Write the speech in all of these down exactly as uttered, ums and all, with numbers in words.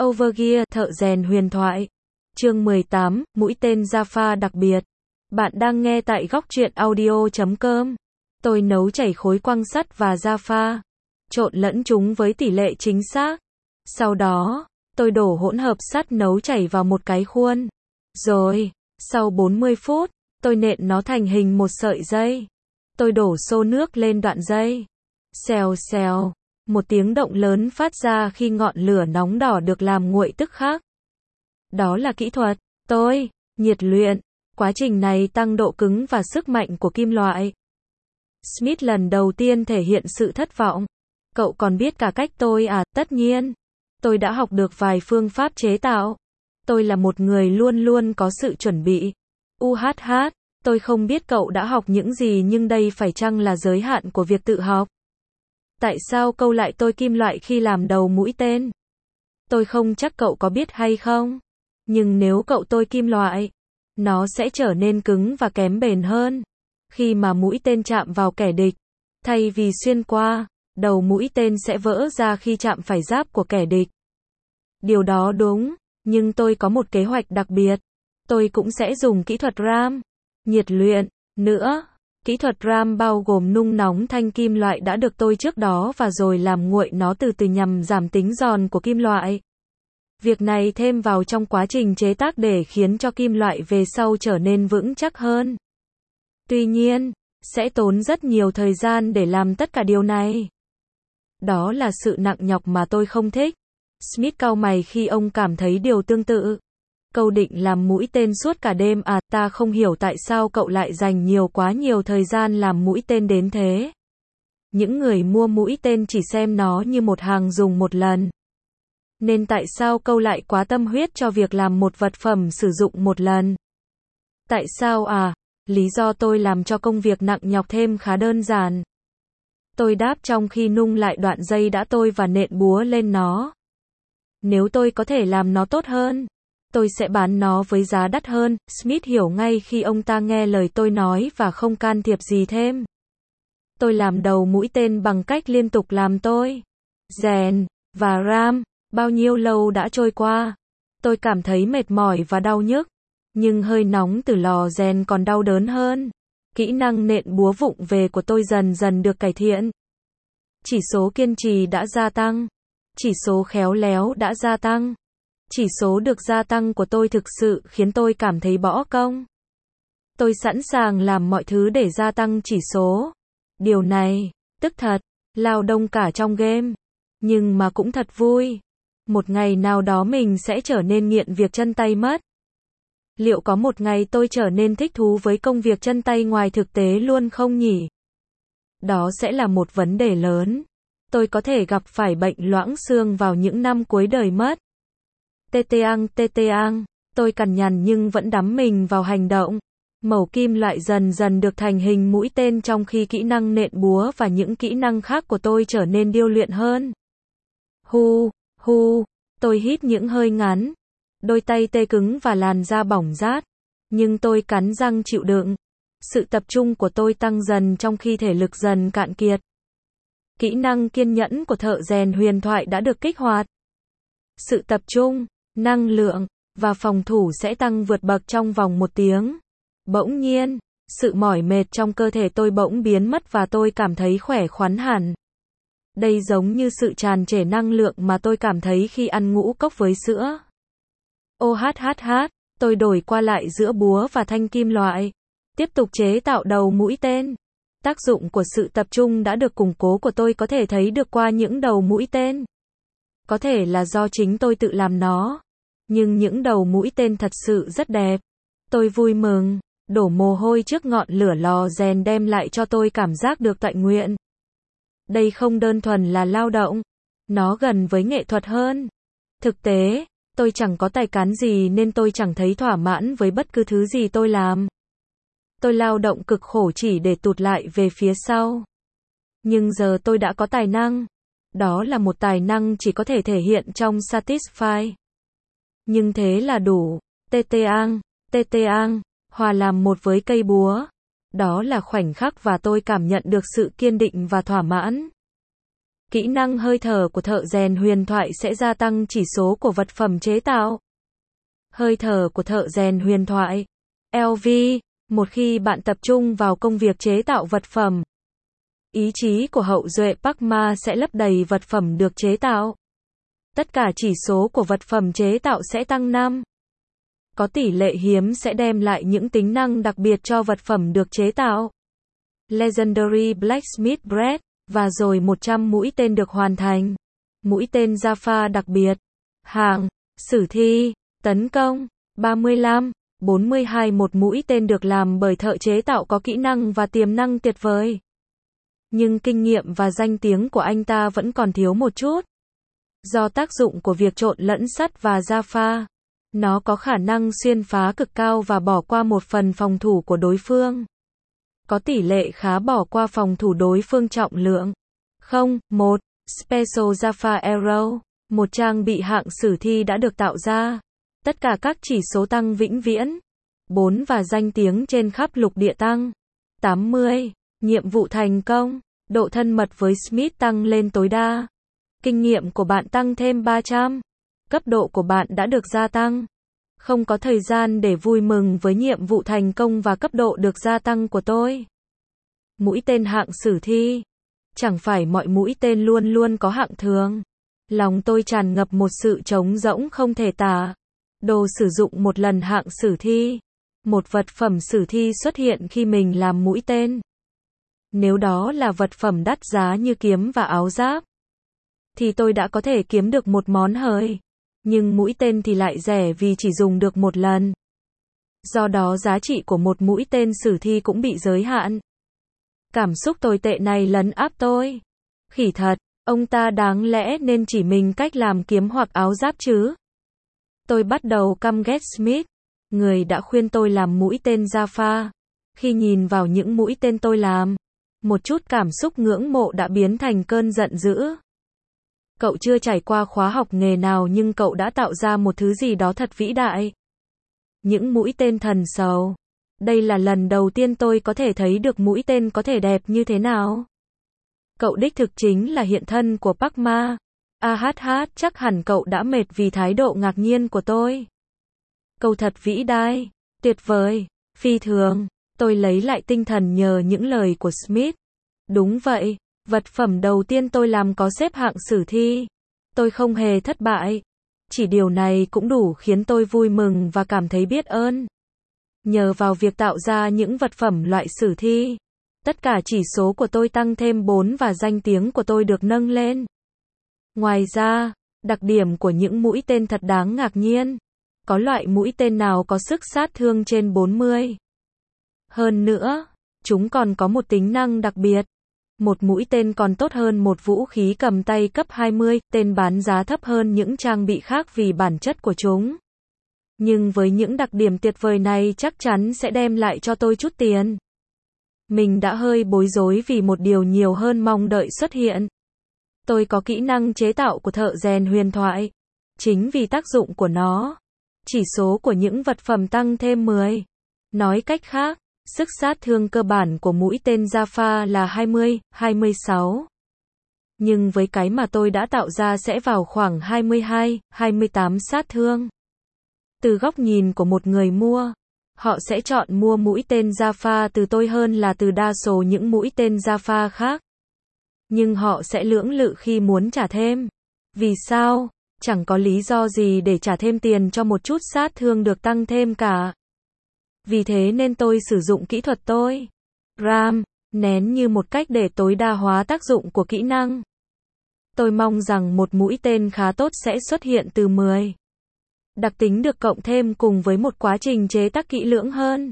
Overgear, thợ rèn huyền thoại. Chương mười tám, mũi tên Jaffa đặc biệt. Bạn đang nghe tại góc truyện audio chấm com. Tôi nấu chảy khối quăng sắt và Jaffa, trộn lẫn chúng với tỷ lệ chính xác. Sau đó, tôi đổ hỗn hợp sắt nấu chảy vào một cái khuôn. Rồi, sau bốn mươi phút, tôi nện nó thành hình một sợi dây. Tôi đổ xô nước lên đoạn dây. Xèo xèo, một tiếng động lớn phát ra khi ngọn lửa nóng đỏ được làm nguội tức khắc. Đó là kỹ thuật. Tôi, nhiệt luyện. Quá trình này tăng độ cứng và sức mạnh của kim loại. Smith lần đầu tiên thể hiện sự thất vọng. Cậu còn biết cả cách tôi à? Tất nhiên. Tôi đã học được vài phương pháp chế tạo. Tôi là một người luôn luôn có sự chuẩn bị. u hát hát, tôi không biết cậu đã học những gì nhưng đây phải chăng là giới hạn của việc tự học? Tại sao câu lại tôi kim loại khi làm đầu mũi tên? Tôi không chắc cậu có biết hay không. Nhưng nếu cậu tôi kim loại, nó sẽ trở nên cứng và kém bền hơn. Khi mà mũi tên chạm vào kẻ địch, thay vì xuyên qua, đầu mũi tên sẽ vỡ ra khi chạm phải giáp của kẻ địch. Điều đó đúng, nhưng tôi có một kế hoạch đặc biệt. Tôi cũng sẽ dùng kỹ thuật ram, nhiệt luyện, nữa. Kỹ thuật ram bao gồm nung nóng thanh kim loại đã được tôi trước đó và rồi làm nguội nó từ từ nhằm giảm tính giòn của kim loại. Việc này thêm vào trong quá trình chế tác để khiến cho kim loại về sau trở nên vững chắc hơn. Tuy nhiên, sẽ tốn rất nhiều thời gian để làm tất cả điều này. Đó là sự nặng nhọc mà tôi không thích. Smith cau mày khi ông cảm thấy điều tương tự. Cậu định làm mũi tên suốt cả đêm à? Ta không hiểu tại sao cậu lại dành nhiều quá nhiều thời gian làm mũi tên đến thế. Những người mua mũi tên chỉ xem nó như một hàng dùng một lần. Nên tại sao cậu lại quá tâm huyết cho việc làm một vật phẩm sử dụng một lần? Tại sao à? Lý do tôi làm cho công việc nặng nhọc thêm khá đơn giản. Tôi đáp trong khi nung lại đoạn dây đã tôi và nện búa lên nó. Nếu tôi có thể làm nó tốt hơn, tôi sẽ bán nó với giá đắt hơn. Smith hiểu ngay khi ông ta nghe lời tôi nói và không can thiệp gì thêm. Tôi làm đầu mũi tên bằng cách liên tục làm tôi rèn và ram. Bao nhiêu lâu đã trôi qua. Tôi cảm thấy mệt mỏi và đau nhức. Nhưng hơi nóng từ lò rèn còn đau đớn hơn. Kỹ năng nện búa vụng về của tôi dần dần được cải thiện. Chỉ số kiên trì đã gia tăng. Chỉ số khéo léo đã gia tăng. Chỉ số được gia tăng của tôi thực sự khiến tôi cảm thấy bỏ công. Tôi sẵn sàng làm mọi thứ để gia tăng chỉ số. Điều này, tức thật, lao động cả trong game. Nhưng mà cũng thật vui. Một ngày nào đó mình sẽ trở nên nghiện việc chân tay mất. Liệu có một ngày tôi trở nên thích thú với công việc chân tay ngoài thực tế luôn không nhỉ? Đó sẽ là một vấn đề lớn. Tôi có thể gặp phải bệnh loãng xương vào những năm cuối đời mất. Tê tê ang, tê tê ang. Tôi cằn nhằn nhưng vẫn đắm mình vào hành động. Mẩu kim loại dần dần được thành hình mũi tên trong khi kỹ năng nện búa và những kỹ năng khác của tôi trở nên điêu luyện hơn. Hu, hu, tôi hít những hơi ngắn. Đôi tay tê cứng và làn da bỏng rát. Nhưng tôi cắn răng chịu đựng. Sự tập trung của tôi tăng dần trong khi thể lực dần cạn kiệt. Kỹ năng kiên nhẫn của thợ rèn huyền thoại đã được kích hoạt. Sự tập trung, năng lượng, và phòng thủ sẽ tăng vượt bậc trong vòng một tiếng. Bỗng nhiên, sự mỏi mệt trong cơ thể tôi bỗng biến mất và tôi cảm thấy khỏe khoắn hẳn. Đây giống như sự tràn trề năng lượng mà tôi cảm thấy khi ăn ngũ cốc với sữa. ô hát hát hát, tôi đổi qua lại giữa búa và thanh kim loại. Tiếp tục chế tạo đầu mũi tên. Tác dụng của sự tập trung đã được củng cố của tôi có thể thấy được qua những đầu mũi tên. Có thể là do chính tôi tự làm nó. Nhưng những đầu mũi tên thật sự rất đẹp. Tôi vui mừng, đổ mồ hôi trước ngọn lửa lò rèn đem lại cho tôi cảm giác được tọa nguyện. Đây không đơn thuần là lao động. Nó gần với nghệ thuật hơn. Thực tế, tôi chẳng có tài cán gì nên tôi chẳng thấy thỏa mãn với bất cứ thứ gì tôi làm. Tôi lao động cực khổ chỉ để tụt lại về phía sau. Nhưng giờ tôi đã có tài năng. Đó là một tài năng chỉ có thể thể hiện trong Satisfy. Nhưng thế là đủ. Tê tê ang, tê tê ang, hòa làm một với cây búa. Đó là khoảnh khắc và tôi cảm nhận được sự kiên định và thỏa mãn. Kỹ năng hơi thở của thợ rèn huyền thoại sẽ gia tăng chỉ số của vật phẩm chế tạo. Hơi thở của thợ rèn huyền thoại. lờ vê, một khi bạn tập trung vào công việc chế tạo vật phẩm, ý chí của hậu duệ Park Ma sẽ lấp đầy vật phẩm được chế tạo. Tất cả chỉ số của vật phẩm chế tạo sẽ tăng năm. Có tỷ lệ hiếm sẽ đem lại những tính năng đặc biệt cho vật phẩm được chế tạo. Legendary Blacksmith Bread, và rồi một trăm mũi tên được hoàn thành. Mũi tên Jaffa đặc biệt. Hạng, sử thi, tấn công, ba mươi lăm, bốn mươi hai một mũi tên được làm bởi thợ chế tạo có kỹ năng và tiềm năng tuyệt vời. Nhưng kinh nghiệm và danh tiếng của anh ta vẫn còn thiếu một chút. Do tác dụng của việc trộn lẫn sắt và Jaffa, nó có khả năng xuyên phá cực cao và bỏ qua một phần phòng thủ của đối phương. Có tỷ lệ khá bỏ qua phòng thủ đối phương trọng lượng. không, một. Special Jaffa Arrow, một trang bị hạng sử thi đã được tạo ra. Tất cả các chỉ số tăng vĩnh viễn. bốn và danh tiếng trên khắp lục địa tăng. tám mươi. Nhiệm vụ thành công. Độ thân mật với Smith tăng lên tối đa. Kinh nghiệm của bạn tăng thêm ba trăm. Cấp độ của bạn đã được gia tăng. Không có thời gian để vui mừng với nhiệm vụ thành công và cấp độ được gia tăng của tôi. Mũi tên hạng sử thi. Chẳng phải mọi mũi tên luôn luôn có hạng thường. Lòng tôi tràn ngập một sự trống rỗng không thể tả. Đồ sử dụng một lần hạng sử thi. Một vật phẩm sử thi xuất hiện khi mình làm mũi tên. Nếu đó là vật phẩm đắt giá như kiếm và áo giáp, thì tôi đã có thể kiếm được một món hời. Nhưng mũi tên thì lại rẻ vì chỉ dùng được một lần. Do đó giá trị của một mũi tên sử thi cũng bị giới hạn. Cảm xúc tồi tệ này lấn áp tôi. Khỉ thật, ông ta đáng lẽ nên chỉ mình cách làm kiếm hoặc áo giáp chứ. Tôi bắt đầu căm ghét Smith, người đã khuyên tôi làm mũi tên Jaffa. Khi nhìn vào những mũi tên tôi làm, một chút cảm xúc ngưỡng mộ đã biến thành cơn giận dữ. Cậu chưa trải qua khóa học nghề nào nhưng cậu đã tạo ra một thứ gì đó thật vĩ đại. Những mũi tên thần sầu. Đây là lần đầu tiên tôi có thể thấy được mũi tên có thể đẹp như thế nào. Cậu đích thực chính là hiện thân của Park Ma. A hát hát, chắc hẳn cậu đã mệt vì thái độ ngạc nhiên của tôi. Câu thật vĩ đại, tuyệt vời, phi thường. Tôi lấy lại tinh thần nhờ những lời của Smith. Đúng vậy, vật phẩm đầu tiên tôi làm có xếp hạng sử thi. Tôi không hề thất bại. Chỉ điều này cũng đủ khiến tôi vui mừng và cảm thấy biết ơn. Nhờ vào việc tạo ra những vật phẩm loại sử thi, tất cả chỉ số của tôi tăng thêm bốn và danh tiếng của tôi được nâng lên. Ngoài ra, đặc điểm của những mũi tên thật đáng ngạc nhiên. Có loại mũi tên nào có sức sát thương trên bốn mươi. Hơn nữa, chúng còn có một tính năng đặc biệt. Một mũi tên còn tốt hơn một vũ khí cầm tay cấp hai mươi, tên bán giá thấp hơn những trang bị khác vì bản chất của chúng. Nhưng với những đặc điểm tuyệt vời này chắc chắn sẽ đem lại cho tôi chút tiền. Mình đã hơi bối rối vì một điều nhiều hơn mong đợi xuất hiện. Tôi có kỹ năng chế tạo của thợ rèn huyền thoại. Chính vì tác dụng của nó, chỉ số của những vật phẩm tăng thêm mười. Nói cách khác, sức sát thương cơ bản của mũi tên Jaffa là hai mươi, hai mươi sáu. Nhưng với cái mà tôi đã tạo ra sẽ vào khoảng hai mươi hai, hai mươi tám sát thương. Từ góc nhìn của một người mua, họ sẽ chọn mua mũi tên Jaffa từ tôi hơn là từ đa số những mũi tên Jaffa khác. Nhưng họ sẽ lưỡng lự khi muốn trả thêm. Vì sao? Chẳng có lý do gì để trả thêm tiền cho một chút sát thương được tăng thêm cả. Vì thế nên tôi sử dụng kỹ thuật tôi ram nén như một cách để tối đa hóa tác dụng của kỹ năng. Tôi mong rằng một mũi tên khá tốt sẽ xuất hiện từ mười. Đặc tính được cộng thêm cùng với một quá trình chế tác kỹ lưỡng hơn.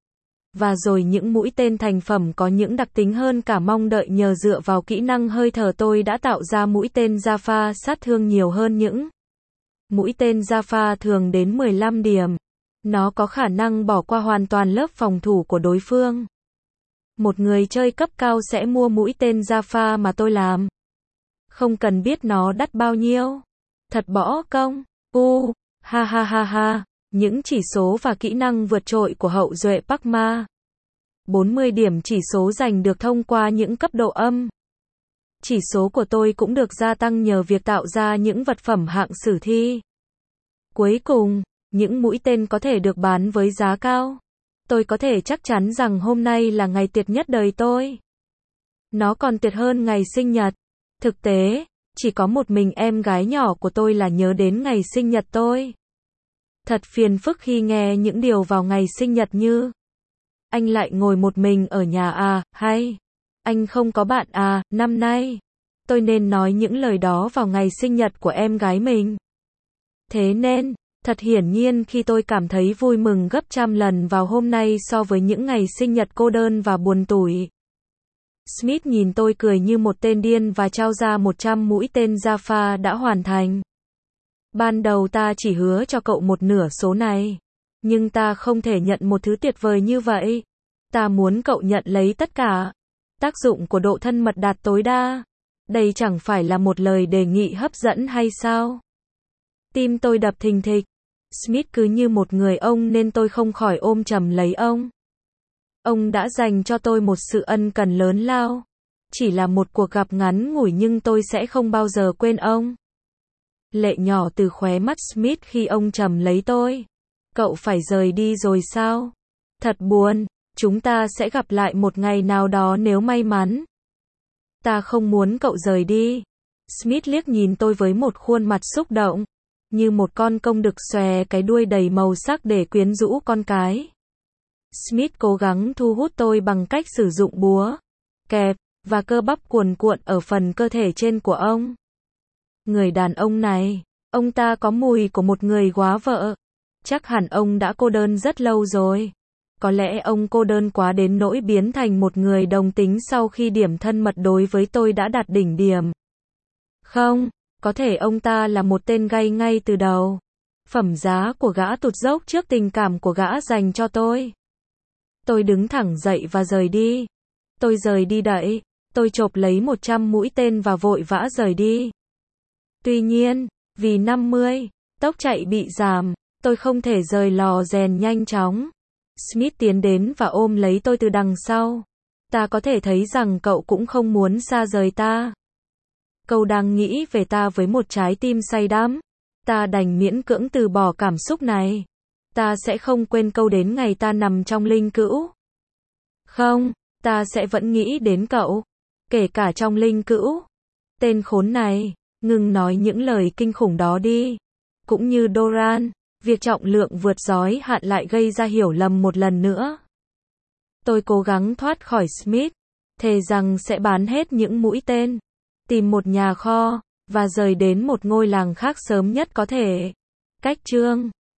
Và rồi những mũi tên thành phẩm có những đặc tính hơn cả mong đợi nhờ dựa vào kỹ năng hơi thở tôi đã tạo ra mũi tên Jaffa sát thương nhiều hơn những mũi tên Jaffa thường đến mười lăm điểm. Nó có khả năng bỏ qua hoàn toàn lớp phòng thủ của đối phương. Một người chơi cấp cao sẽ mua mũi tên Jaffa mà tôi làm. Không cần biết nó đắt bao nhiêu. Thật bỏ công. U, ha ha ha ha. Những chỉ số và kỹ năng vượt trội của hậu duệ Park Ma. bốn mươi điểm chỉ số giành được thông qua những cấp độ âm. Chỉ số của tôi cũng được gia tăng nhờ việc tạo ra những vật phẩm hạng sử thi. Cuối cùng, những mũi tên có thể được bán với giá cao. Tôi có thể chắc chắn rằng hôm nay là ngày tuyệt nhất đời tôi. Nó còn tuyệt hơn ngày sinh nhật. Thực tế, chỉ có một mình em gái nhỏ của tôi là nhớ đến ngày sinh nhật tôi. Thật phiền phức khi nghe những điều vào ngày sinh nhật như: anh lại ngồi một mình ở nhà à, hay anh không có bạn à, năm nay. Tôi nên nói những lời đó vào ngày sinh nhật của em gái mình. Thế nên, thật hiển nhiên khi tôi cảm thấy vui mừng gấp trăm lần vào hôm nay so với những ngày sinh nhật cô đơn và buồn tủi. Smith nhìn tôi cười như một tên điên và trao ra một trăm mũi tên Jaffa đã hoàn thành. Ban đầu ta chỉ hứa cho cậu một nửa số này. Nhưng ta không thể nhận một thứ tuyệt vời như vậy. Ta muốn cậu nhận lấy tất cả. Tác dụng của độ thân mật đạt tối đa. Đây chẳng phải là một lời đề nghị hấp dẫn hay sao? Tim tôi đập thình thịch. Smith cứ như một người ông nên tôi không khỏi ôm chầm lấy ông. Ông đã dành cho tôi một sự ân cần lớn lao. Chỉ là một cuộc gặp ngắn ngủi nhưng tôi sẽ không bao giờ quên ông. Lệ nhỏ từ khóe mắt Smith khi ông chầm lấy tôi. Cậu phải rời đi rồi sao? Thật buồn, chúng ta sẽ gặp lại một ngày nào đó nếu may mắn. Ta không muốn cậu rời đi. Smith liếc nhìn tôi với một khuôn mặt xúc động, như một con công đực xòe cái đuôi đầy màu sắc để quyến rũ con cái. Smith cố gắng thu hút tôi bằng cách sử dụng búa, kẹp, và cơ bắp cuồn cuộn ở phần cơ thể trên của ông. Người đàn ông này, ông ta có mùi của một người góa vợ. Chắc hẳn ông đã cô đơn rất lâu rồi. Có lẽ ông cô đơn quá đến nỗi biến thành một người đồng tính sau khi điểm thân mật đối với tôi đã đạt đỉnh điểm. Không, có thể ông ta là một tên gay ngay từ đầu. Phẩm giá của gã tụt dốc trước tình cảm của gã dành cho tôi. Tôi đứng thẳng dậy và rời đi. Tôi rời đi đậy. Tôi chộp lấy một trăm mũi tên và vội vã rời đi. Tuy nhiên, vì năm mươi, tốc chạy bị giảm, tôi không thể rời lò rèn nhanh chóng. Smith tiến đến và ôm lấy tôi từ đằng sau. Ta có thể thấy rằng cậu cũng không muốn xa rời ta. Cậu đang nghĩ về ta với một trái tim say đắm. Ta đành miễn cưỡng từ bỏ cảm xúc này. Ta sẽ không quên câu đến ngày ta nằm trong linh cữu. Không, ta sẽ vẫn nghĩ đến cậu. Kể cả trong linh cữu. Tên khốn này, ngừng nói những lời kinh khủng đó đi. Cũng như Doran, việc trọng lượng vượt giới hạn lại gây ra hiểu lầm một lần nữa. Tôi cố gắng thoát khỏi Smith, thề rằng sẽ bán hết những mũi tên, tìm một nhà kho, và rời đến một ngôi làng khác sớm nhất có thể. Cách chương